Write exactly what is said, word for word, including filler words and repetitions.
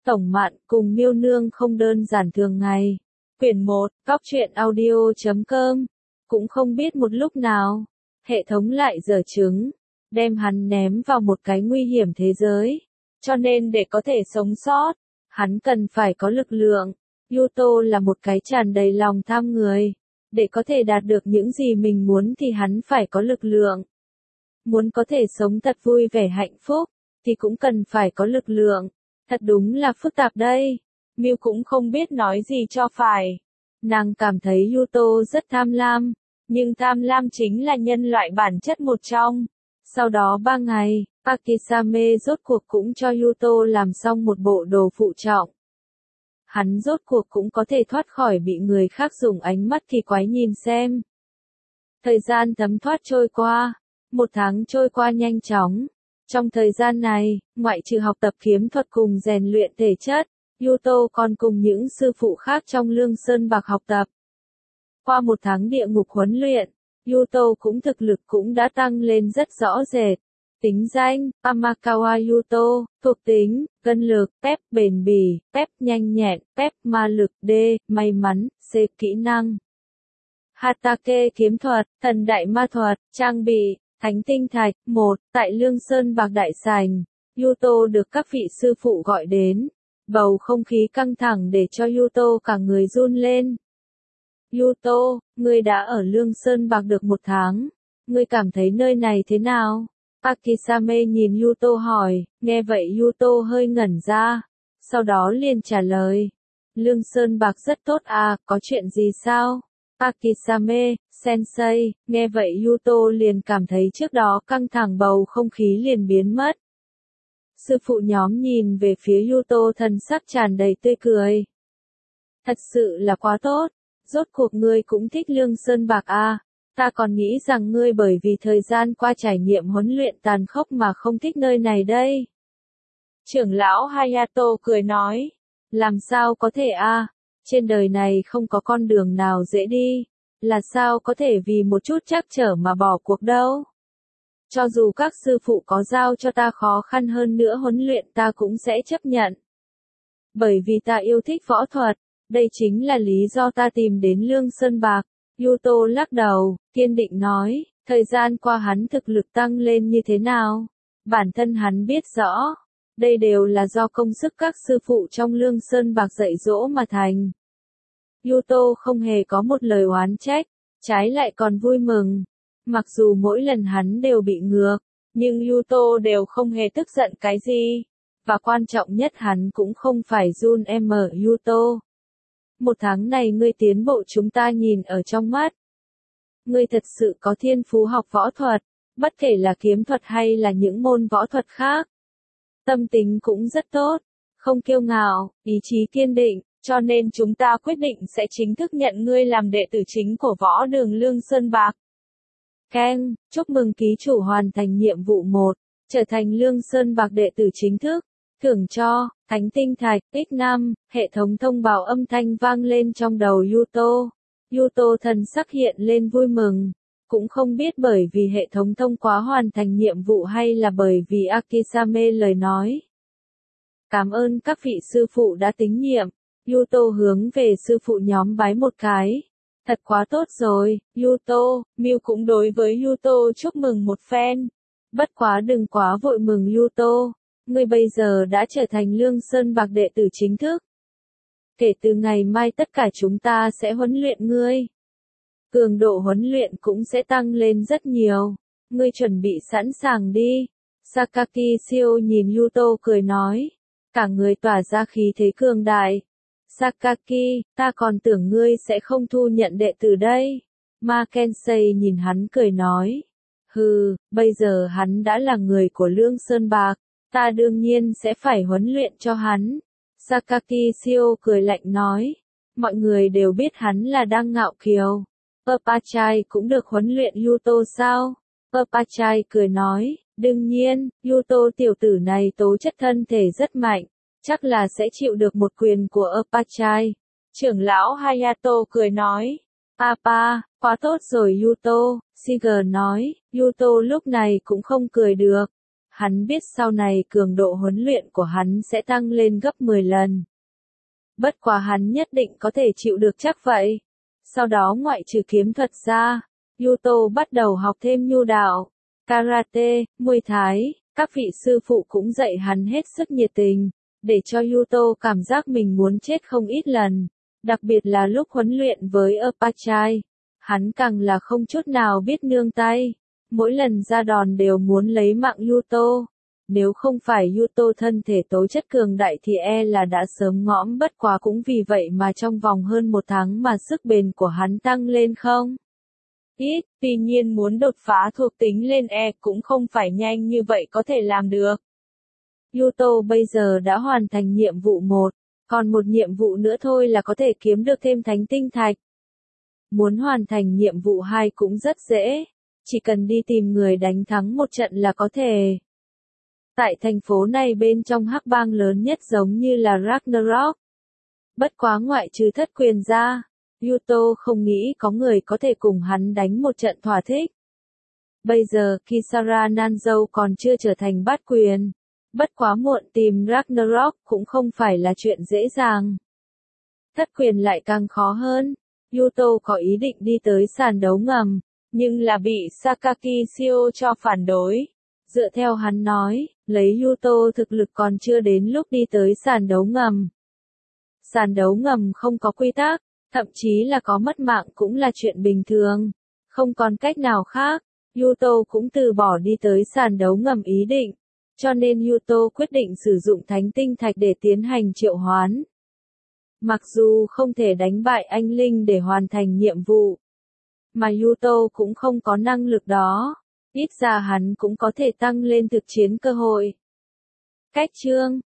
Tổng Mạn cùng Miêu Nương không đơn giản thường ngày. Quyển một, Góc truyện audio chấm com. Cũng không biết một lúc nào, hệ thống lại giở trứng, đem hắn ném vào một cái nguy hiểm thế giới. Cho nên để có thể sống sót, hắn cần phải có lực lượng. Yuto là một cái tràn đầy lòng tham người. Để có thể đạt được những gì mình muốn thì hắn phải có lực lượng. Muốn có thể sống thật vui vẻ hạnh phúc, thì cũng cần phải có lực lượng. Thật đúng là phức tạp đây. Miu cũng không biết nói gì cho phải. Nàng cảm thấy Yuto rất tham lam, nhưng tham lam chính là nhân loại bản chất một trong. Sau đó ba ngày, Akisame rốt cuộc cũng cho Yuto làm xong một bộ đồ phụ trọng. Hắn rốt cuộc cũng có thể thoát khỏi bị người khác dùng ánh mắt kỳ quái nhìn xem. Thời gian thấm thoát trôi qua, một tháng trôi qua nhanh chóng. Trong thời gian này, ngoại trừ học tập kiếm thuật cùng rèn luyện thể chất, Yuto còn cùng những sư phụ khác trong Lương Sơn Bạc học tập. Qua một tháng địa ngục huấn luyện, Yuto cũng thực lực cũng đã tăng lên rất rõ rệt. Tính danh, Amakawa Yuto, thuộc tính, cân lực, phép bền bỉ, phép nhanh nhẹn, phép ma lực D, may mắn, C kỹ năng. Hatake kiếm thuật, thần đại ma thuật, trang bị, thánh tinh thạch, một, tại Lương Sơn Bạc Đại Sảnh, Yuto được các vị sư phụ gọi đến. Bầu không khí căng thẳng để cho Yuto cả người run lên. Yuto, ngươi đã ở Lương Sơn Bạc được một tháng. Ngươi cảm thấy nơi này thế nào? Akisame nhìn Yuto hỏi, nghe vậy Yuto hơi ngẩn ra. Sau đó liền trả lời. Lương Sơn Bạc rất tốt à, có chuyện gì sao? Akisame, sensei, nghe vậy Yuto liền cảm thấy trước đó căng thẳng bầu không khí liền biến mất. Sư phụ nhóm nhìn về phía Yuto thần sắc tràn đầy tươi cười. Thật sự là quá tốt, rốt cuộc ngươi cũng thích Lương Sơn Bạc à, ta còn nghĩ rằng ngươi bởi vì thời gian qua trải nghiệm huấn luyện tàn khốc mà không thích nơi này đây. Trưởng lão Hayato cười nói, làm sao có thể à, trên đời này không có con đường nào dễ đi, là sao có thể vì một chút trắc trở mà bỏ cuộc đâu. Cho dù các sư phụ có giao cho ta khó khăn hơn nữa huấn luyện ta cũng sẽ chấp nhận. Bởi vì ta yêu thích võ thuật, đây chính là lý do ta tìm đến Lương Sơn Bạc. Yuto lắc đầu, kiên định nói, thời gian qua hắn thực lực tăng lên như thế nào? Bản thân hắn biết rõ, đây đều là do công sức các sư phụ trong Lương Sơn Bạc dạy dỗ mà thành. Yuto không hề có một lời oán trách, trái lại còn vui mừng. Mặc dù mỗi lần hắn đều bị ngược, nhưng Yuto đều không hề tức giận cái gì. Và quan trọng nhất hắn cũng không phải run em ở Yuto. Một tháng này ngươi tiến bộ chúng ta nhìn ở trong mắt. Ngươi thật sự có thiên phú học võ thuật, bất kể là kiếm thuật hay là những môn võ thuật khác. Tâm tính cũng rất tốt, không kiêu ngạo, ý chí kiên định, cho nên chúng ta quyết định sẽ chính thức nhận ngươi làm đệ tử chính của võ đường Lương Sơn Bạc. Keng, chúc mừng ký chủ hoàn thành nhiệm vụ một, trở thành Lương Sơn Bạc đệ tử chính thức. Thưởng cho, thánh tinh thạch, x năm, hệ thống thông báo âm thanh vang lên trong đầu Yuto. Yuto thần sắc hiện lên vui mừng. Cũng không biết bởi vì hệ thống thông quá hoàn thành nhiệm vụ hay là bởi vì Akisame lời nói. Cảm ơn các vị sư phụ đã tín nhiệm. Yuto hướng về sư phụ nhóm bái một cái. Thật quá tốt rồi, Yuto. Miu cũng đối với Yuto chúc mừng một phen. Bất quá đừng quá vội mừng Yuto. Ngươi bây giờ đã trở thành Lương Sơn Bạc đệ tử chính thức. Kể từ ngày mai tất cả chúng ta sẽ huấn luyện ngươi. Cường độ huấn luyện cũng sẽ tăng lên rất nhiều. Ngươi chuẩn bị sẵn sàng đi. Sakaki Shio nhìn Yuto cười nói. Cả người tỏa ra khí thế cường đại. Sakaki, ta còn tưởng ngươi sẽ không thu nhận đệ tử đây. Ma Kensei nhìn hắn cười nói. Hừ, bây giờ hắn đã là người của Lương Sơn Bạc. Ta đương nhiên sẽ phải huấn luyện cho hắn. Sakaki Shio cười lạnh nói. Mọi người đều biết hắn là đang ngạo kiều. Papachai cũng được huấn luyện Yuto sao? Papachai cười nói. Đương nhiên, Yuto tiểu tử này tố chất thân thể rất mạnh. Chắc là sẽ chịu được một quyền của Papachai. Trưởng lão Hayato cười nói. Papa, quá tốt rồi Yuto. Shiger nói. Yuto lúc này cũng không cười được. Hắn biết sau này cường độ huấn luyện của hắn sẽ tăng lên gấp mười lần. Bất quá hắn nhất định có thể chịu được chắc vậy. Sau đó ngoại trừ kiếm thuật ra, Yuto bắt đầu học thêm nhu đạo, karate, muay thái, các vị sư phụ cũng dạy hắn hết sức nhiệt tình, để cho Yuto cảm giác mình muốn chết không ít lần, đặc biệt là lúc huấn luyện với Apachai, hắn càng là không chút nào biết nương tay, mỗi lần ra đòn đều muốn lấy mạng Yuto. Nếu không phải Yuto thân thể tố chất cường đại thì e là đã sớm ngõm, bất quá cũng vì vậy mà trong vòng hơn một tháng mà sức bền của hắn tăng lên không ít, tuy nhiên muốn đột phá thuộc tính lên E cũng không phải nhanh như vậy có thể làm được. Yuto bây giờ đã hoàn thành nhiệm vụ một, còn một nhiệm vụ nữa thôi là có thể kiếm được thêm thánh tinh thạch. Muốn hoàn thành nhiệm vụ hai cũng rất dễ, chỉ cần đi tìm người đánh thắng một trận là có thể. Tại thành phố này bên trong hắc bang lớn nhất giống như là Ragnarok. Bất quá ngoại trừ Thất Quyền ra, Yuto không nghĩ có người có thể cùng hắn đánh một trận thỏa thích. Bây giờ Kisara Nanzou còn chưa trở thành bát quyền. Bất quá muộn tìm Ragnarok cũng không phải là chuyện dễ dàng. Thất quyền lại càng khó hơn. Yuto có ý định đi tới sàn đấu ngầm, nhưng là bị Sakaki Shio cho phản đối. Dựa theo hắn nói, lấy Yuto thực lực còn chưa đến lúc đi tới sàn đấu ngầm. Sàn đấu ngầm không có quy tắc, thậm chí là có mất mạng cũng là chuyện bình thường. Không còn cách nào khác, Yuto cũng từ bỏ đi tới sàn đấu ngầm ý định. Cho nên Yuto quyết định sử dụng thánh tinh thạch để tiến hành triệu hoán. Mặc dù không thể đánh bại anh Linh để hoàn thành nhiệm vụ, mà Yuto cũng không có năng lực đó, ít ra hắn cũng có thể tăng lên thực chiến cơ hội. Cách chương